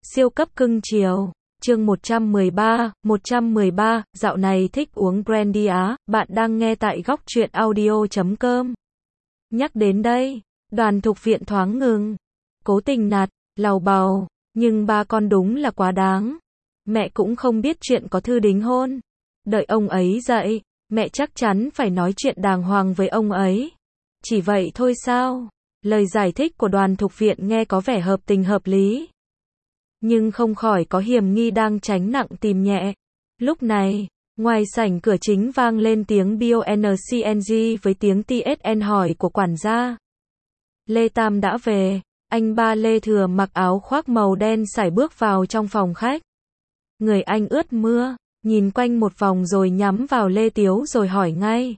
Siêu cấp cưng chiều. Chương 113, dạo này thích uống brandy á, bạn đang nghe tại góc truyện audio.com. Nhắc đến đây, Đoàn Thục Viện thoáng ngừng. Cố tình nạt, lầu bầu, nhưng ba con đúng là quá đáng. Mẹ cũng không biết chuyện có thư đính hôn. Đợi ông ấy dậy, mẹ chắc chắn phải nói chuyện đàng hoàng với ông ấy. Chỉ vậy thôi sao? Lời giải thích của Đoàn Thục Viện nghe có vẻ hợp tình hợp lý, nhưng không khỏi có hiểm nghi đang tránh nặng tìm nhẹ. Lúc này, ngoài sảnh cửa chính vang lên tiếng BONCNG với tiếng TSN hỏi của quản gia. Lê Tam đã về. Anh ba Lê Thừa mặc áo khoác màu đen sải bước vào trong phòng khách. Người anh ướt mưa, nhìn quanh một vòng rồi nhắm vào Lê Tiếu rồi hỏi ngay.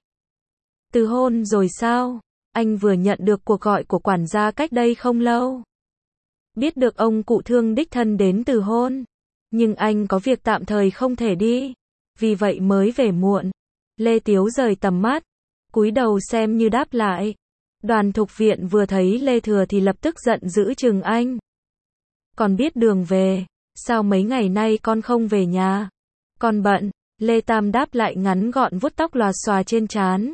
Từ hôn rồi sao? Anh vừa nhận được cuộc gọi của quản gia cách đây không lâu. Biết được ông cụ Thương đích thân đến từ hôn, nhưng anh có việc tạm thời không thể đi, vì vậy mới về muộn. Lê Tiếu rời tầm mắt, cúi đầu xem như đáp lại. Đoàn Thục Viện vừa thấy Lê Thừa thì lập tức giận dữ chừng anh. Còn biết đường về, sao mấy ngày nay con không về nhà? Con bận. Lê Tam đáp lại ngắn gọn vuốt tóc lòa xòa trên trán.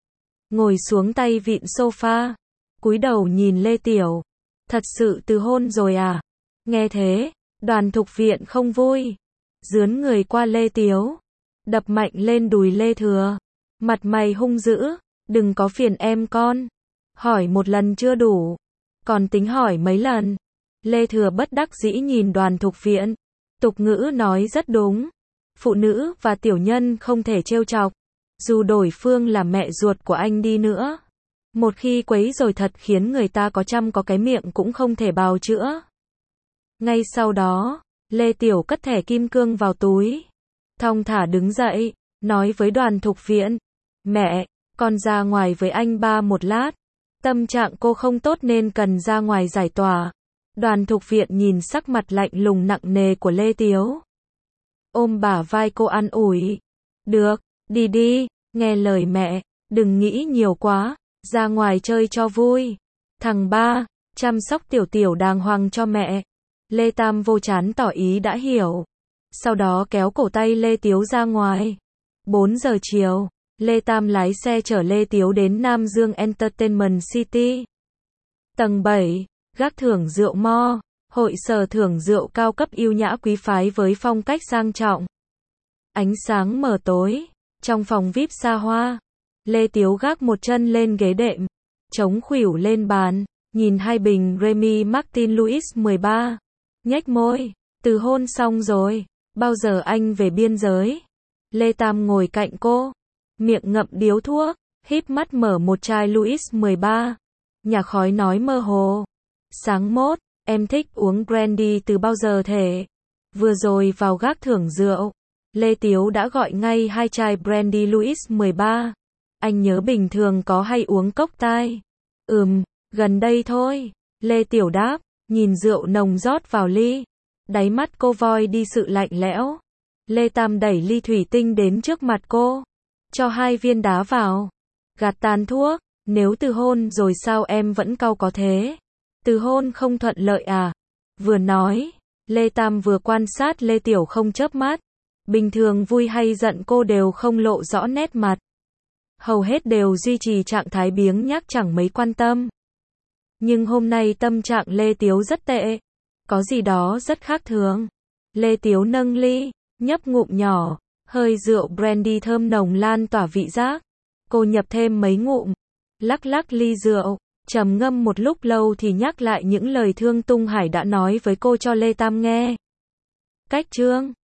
Ngồi xuống tay vịn sofa, cúi đầu nhìn Lê Tiểu. Thật sự từ hôn rồi à? Nghe thế, Đoàn Thục Viện không vui. Dướn người qua Lê Tiếu, đập mạnh lên đùi Lê Thừa. Mặt mày hung dữ, đừng có phiền em con. Hỏi một lần chưa đủ, còn tính hỏi mấy lần. Lê Thừa bất đắc dĩ nhìn Đoàn Thục Viện. Tục ngữ nói rất đúng. Phụ nữ và tiểu nhân không thể trêu chọc. Dù đối phương là mẹ ruột của anh đi nữa, một khi quấy rồi thật khiến người ta có trăm có cái miệng cũng không thể bào chữa. Ngay sau đó, Lê Tiểu cất thẻ kim cương vào túi, thong thả đứng dậy, nói với Đoàn Thục Viện. Mẹ, con ra ngoài với anh ba một lát. Tâm trạng cô không tốt nên cần ra ngoài giải tỏa. Đoàn Thục Viện nhìn sắc mặt lạnh lùng nặng nề của Lê Tiếu, ôm bả vai cô an ủi. Được, đi đi, nghe lời mẹ, đừng nghĩ nhiều quá, ra ngoài chơi cho vui. Thằng ba, chăm sóc Tiểu Tiểu đàng hoàng cho mẹ. Lê Tam vô trán tỏ ý đã hiểu. Sau đó kéo cổ tay Lê Tiếu ra ngoài. 4 giờ chiều, Lê Tam lái xe chở Lê Tiếu đến Nam Dương Entertainment City. Tầng 7, gác thưởng rượu Mo, hội sở thưởng rượu cao cấp yêu nhã quý phái với phong cách sang trọng. Ánh sáng mờ tối, trong phòng VIP xa hoa, Lê Tiếu gác một chân lên ghế đệm, chống khuỷu lên bàn, nhìn hai bình Remy Martin Louis 13, nhếch môi. Từ hôn xong rồi, bao giờ anh về biên giới? Lê Tam ngồi cạnh cô, miệng ngậm điếu thuốc, híp mắt mở một chai Louis 13, nhả khói nói mơ hồ. Sáng mốt, em thích uống brandy từ bao giờ thế? Vừa rồi vào gác thưởng rượu, Lê Tiếu đã gọi ngay 2 chai brandy Louis 13. Anh nhớ bình thường có hay uống cocktail. Gần đây thôi. Lê Tiểu đáp, nhìn rượu nồng rót vào ly. Đáy mắt cô voi đi sự lạnh lẽo. Lê Tam đẩy ly thủy tinh đến trước mặt cô, cho 2 viên đá vào, gạt tàn thuốc. Nếu từ hôn rồi sao em vẫn cau có thế? Từ hôn không thuận lợi à? Vừa nói, Lê Tam vừa quan sát Lê Tiểu không chớp mắt. Bình thường vui hay giận cô đều không lộ rõ nét mặt, hầu hết đều duy trì trạng thái biếng nhác chẳng mấy quan tâm. Nhưng hôm nay tâm trạng Lê Tiếu rất tệ, có gì đó rất khác thường. Lê Tiếu nâng ly, nhấp ngụm nhỏ, hơi rượu brandy thơm nồng lan tỏa vị giác. Cô nhập thêm mấy ngụm, lắc lắc ly rượu, trầm ngâm một lúc lâu thì nhắc lại những lời Thương Tung Hải đã nói với cô cho Lê Tam nghe. Cách chương